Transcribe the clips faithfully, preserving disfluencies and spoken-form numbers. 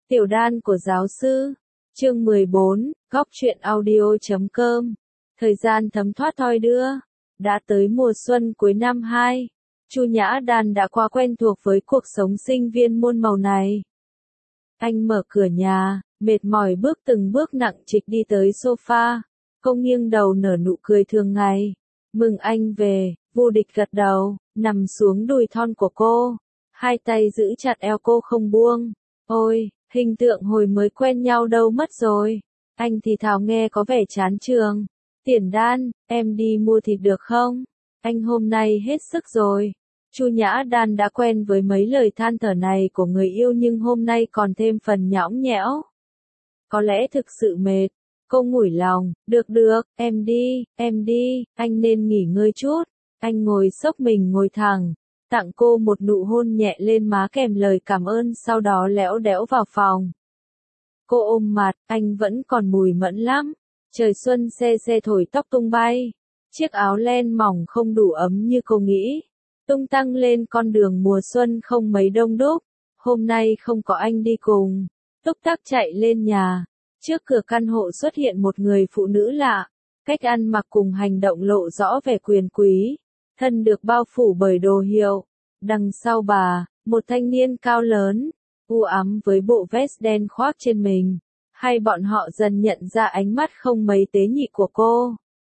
Tiểu đan của giáo sư. Chương mười bốn, góc truyện audio chấm com. Thời gian thấm thoát thoi đưa. Đã tới mùa xuân cuối năm hai. Chu Nhã Đan đã quá quen thuộc với cuộc sống sinh viên muôn màu này. Anh mở cửa nhà, mệt mỏi bước từng bước nặng trịch đi tới sofa. Cô nghiêng đầu nở nụ cười thường ngày. Mừng anh về, Vô Địch gật đầu, nằm xuống đùi thon của cô. Hai tay giữ chặt eo cô không buông. Ôi, hình tượng hồi mới quen nhau đâu mất rồi. Anh thì thào nghe có vẻ chán trường. Tiền Đan, em đi mua thịt được không? Anh hôm nay hết sức rồi. Chu Nhã Đan đã quen với mấy lời than thở này của người yêu nhưng hôm nay còn thêm phần nhõng nhẽo. Có lẽ thực sự mệt. Cô ngủi lòng, được được, em đi, em đi, anh nên nghỉ ngơi chút. Anh ngồi xốc mình ngồi thẳng, tặng cô một nụ hôn nhẹ lên má kèm lời cảm ơn sau đó lẽo đẽo vào phòng. Cô ôm mặt, anh vẫn còn mùi mẫn lắm. Trời xuân se se thổi tóc tung bay. Chiếc áo len mỏng không đủ ấm như cô nghĩ. Tung tăng lên con đường mùa xuân không mấy đông đúc. Hôm nay không có anh đi cùng. Túc tắc chạy lên nhà. Trước cửa căn hộ xuất hiện một người phụ nữ lạ. Cách ăn mặc cùng hành động lộ rõ vẻ quyền quý. Thân được bao phủ bởi đồ hiệu. Đằng sau bà, một thanh niên cao lớn, u ám với bộ vest đen khoác trên mình. Hay bọn họ dần nhận ra ánh mắt không mấy tế nhị của cô.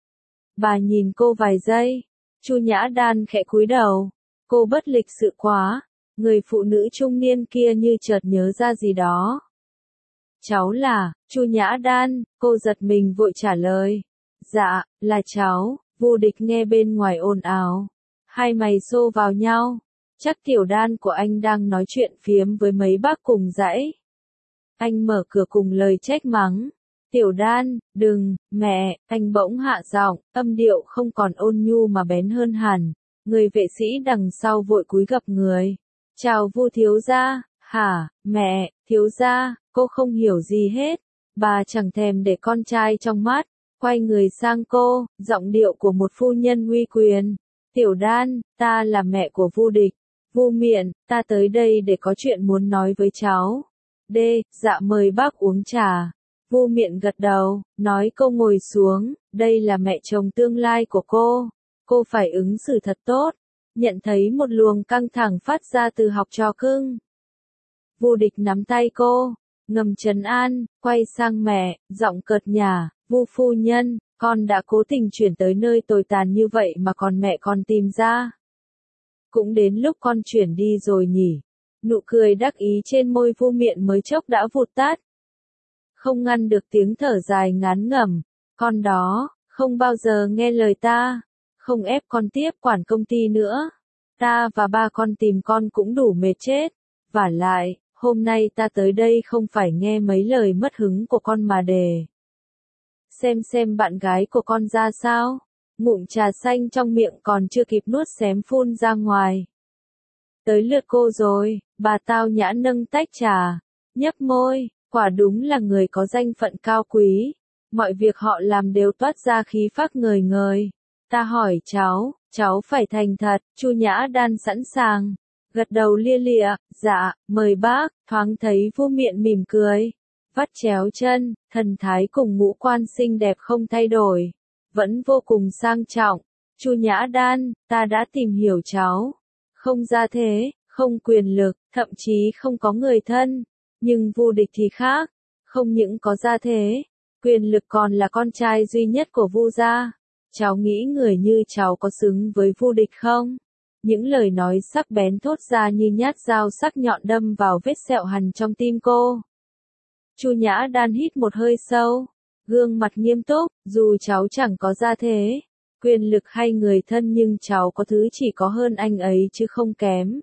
Bà nhìn cô vài giây. Chu Nhã Đan khẽ cúi đầu. Cô bất lịch sự quá. Người phụ nữ trung niên kia như chợt nhớ ra gì đó. Cháu là, Chu Nhã Đan, cô giật mình vội trả lời. Dạ, là cháu. Vô Địch nghe bên ngoài ồn ào. Hai mày xô vào nhau. Chắc Tiểu Đan của anh đang nói chuyện phiếm với mấy bác cùng dãy. Anh mở cửa cùng lời trách mắng. Tiểu Đan, đừng, mẹ, anh bỗng hạ giọng, âm điệu không còn ôn nhu mà bén hơn hẳn. Người vệ sĩ đằng sau vội cúi gập người. Chào Vu thiếu gia, hả, mẹ, thiếu gia, cô không hiểu gì hết. Bà chẳng thèm để con trai trong mắt. Quay người sang cô, giọng điệu của một phu nhân uy quyền. Tiểu Đan, ta là mẹ của Vô Địch. Vu Miện, ta tới đây để có chuyện muốn nói với cháu. D, dạ mời bác uống trà. Vu Miện gật đầu, nói cô ngồi xuống, đây là mẹ chồng tương lai của cô. Cô phải ứng xử thật tốt. Nhận thấy một luồng căng thẳng phát ra từ học trò cưng. Vô Địch nắm tay cô, ngầm trấn an, quay sang mẹ, giọng cợt nhả, Vu phu nhân, con đã cố tình chuyển tới nơi tồi tàn như vậy mà còn mẹ con tìm ra. Cũng đến lúc con chuyển đi rồi nhỉ. Nụ cười đắc ý trên môi Vu Miện mới chốc đã vụt tắt. Không ngăn được tiếng thở dài ngán ngẩm. Con đó, không bao giờ nghe lời ta. Không ép con tiếp quản công ty nữa. Ta và ba con tìm con cũng đủ mệt chết. Vả lại, hôm nay ta tới đây không phải nghe mấy lời mất hứng của con mà để xem xem bạn gái của con ra sao. Ngụm trà xanh trong miệng còn chưa kịp nuốt xém phun ra ngoài. Tới lượt cô rồi, bà Tao Nhã nâng tách trà, nhấp môi, quả đúng là người có danh phận cao quý. Mọi việc họ làm đều toát ra khí phách ngời ngời. Ta hỏi cháu, cháu phải thành thật. Chu Nhã Đan sẵn sàng, gật đầu lia lịa, dạ, mời bác. Thoáng thấy Vô Miện mỉm cười, vắt chéo chân, thần thái cùng ngũ quan xinh đẹp không thay đổi, vẫn vô cùng sang trọng. Chu Nhã Đan, ta đã tìm hiểu cháu. Không gia thế, không quyền lực, thậm chí không có người thân. Nhưng Vô Địch thì khác. Không những có gia thế, quyền lực còn là con trai duy nhất của Vu gia. Cháu nghĩ người như cháu có xứng với Vô Địch không? Những lời nói sắc bén thốt ra như nhát dao sắc nhọn đâm vào vết sẹo hằn trong tim cô. Chu Nhã Đan hít một hơi sâu, gương mặt nghiêm túc, dù cháu chẳng có gia thế, quyền lực hay người thân nhưng cháu có thứ chỉ có hơn anh ấy chứ không kém.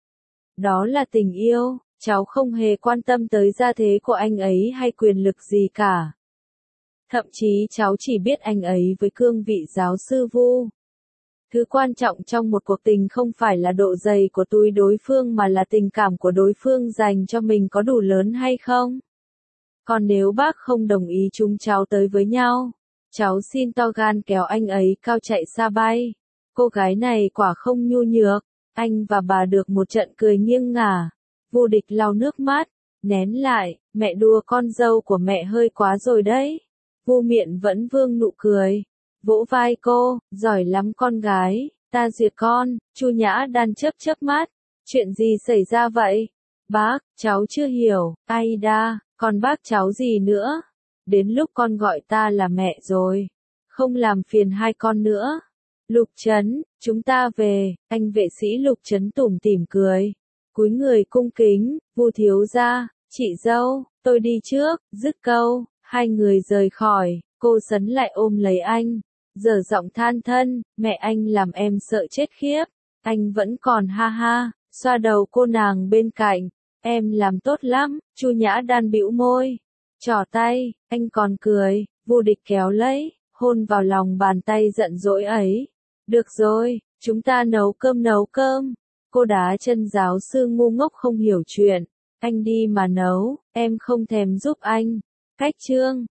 Đó là tình yêu, cháu không hề quan tâm tới gia thế của anh ấy hay quyền lực gì cả. Thậm chí cháu chỉ biết anh ấy với cương vị giáo sư Vu. Thứ quan trọng trong một cuộc tình không phải là độ dày của túi đối phương mà là tình cảm của đối phương dành cho mình có đủ lớn hay không. Còn nếu bác không đồng ý chúng cháu tới với nhau, cháu xin to gan kéo anh ấy cao chạy xa bay. Cô gái này quả không nhu nhược. Anh và bà được một trận cười nghiêng ngả. Vô Địch lau nước mắt, Nén lại, mẹ đùa con dâu của mẹ hơi quá rồi đấy. Vu Miện vẫn vương nụ cười. Vỗ vai cô, giỏi lắm con gái, ta duyệt con. Chu Nhã Đan chớp chớp mắt. Chuyện gì xảy ra vậy? Bác, cháu chưa hiểu. Ai đa, còn bác cháu gì nữa? Đến lúc con gọi ta là mẹ rồi. Không làm phiền hai con nữa. Lục Trấn, chúng ta về. Anh vệ sĩ Lục Trấn tủm tỉm cười. Cúi người cung kính. Vu thiếu gia, chị dâu, tôi đi trước. Dứt câu, hai người rời khỏi. Cô Sấn lại ôm lấy anh, dở giọng than thân. Mẹ anh làm em sợ chết khiếp. Anh vẫn còn ha ha, xoa đầu cô nàng bên cạnh. Em làm tốt lắm. Chu Nhã Đan bĩu môi, trỏ tay. Anh còn cười. Vu Địch kéo lấy, hôn vào lòng bàn tay giận dỗi ấy. Được rồi, chúng ta nấu cơm nấu cơm. Cô đá chân giáo sư ngu ngốc không hiểu chuyện. Anh đi mà nấu, em không thèm giúp anh. Cách chương